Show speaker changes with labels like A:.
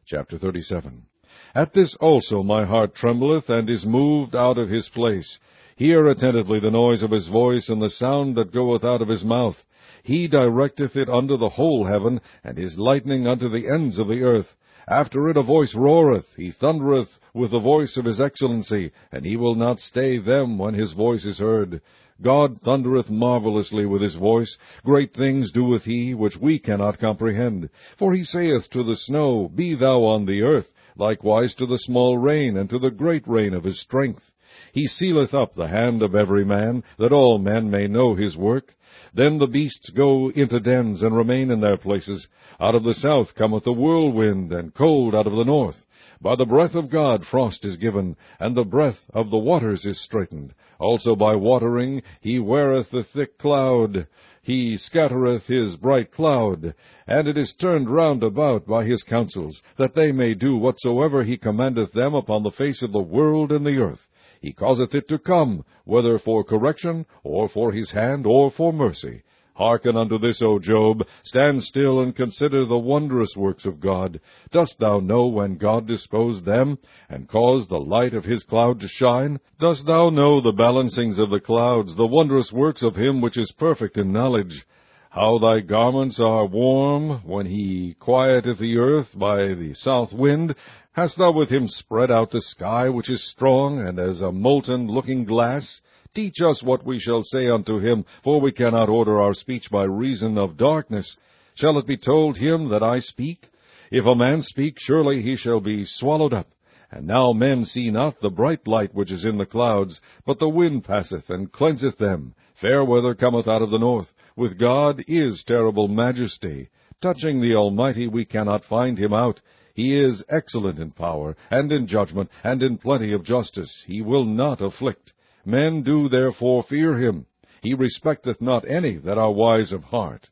A: Chapter 37. At this also my heart trembleth, and is moved out of his place. Hear attentively the noise of his voice, and the sound that goeth out of his mouth. He directeth it unto the whole heaven, and his lightning unto the ends of the earth. After it a voice roareth, he thundereth with the voice of his excellency, and he will not stay them when his voice is heard. God thundereth marvelously with his voice. Great things doeth he, which we cannot comprehend. For he saith to the snow, Be thou on the earth, likewise to the small rain, and to the great rain of his strength. He sealeth up the hand of every man, that all men may know his work. Then the beasts go into dens, and remain in their places. Out of the south cometh the whirlwind, and cold out of the north. By the breath of God frost is given, and the breath of the waters is straitened. Also by watering he weareth the thick cloud. He scattereth his bright cloud, and it is turned round about by his counsels, that they may do whatsoever he commandeth them upon the face of the world and the earth. He causeth it to come, whether for correction, or for his hand, or for mercy. Hearken unto this, O Job. Stand still, and consider the wondrous works of God. Dost thou know when God disposed them, and caused the light of his cloud to shine? Dost thou know the balancings of the clouds, the wondrous works of him which is perfect in knowledge? How thy garments are warm, when he quieteth the earth by the south wind? Hast thou with him spread out the sky, which is strong, and as a molten looking-glass? Teach us what we shall say unto him, for we cannot order our speech by reason of darkness. Shall it be told him that I speak? If a man speak, surely he shall be swallowed up. And now men see not the bright light which is in the clouds, but the wind passeth and cleanseth them. Fair weather cometh out of the north. With God is terrible majesty. Touching the Almighty we cannot find him out. He is excellent in power, and in judgment, and in plenty of justice. He will not afflict. Men do therefore fear him. He respecteth not any that are wise of heart.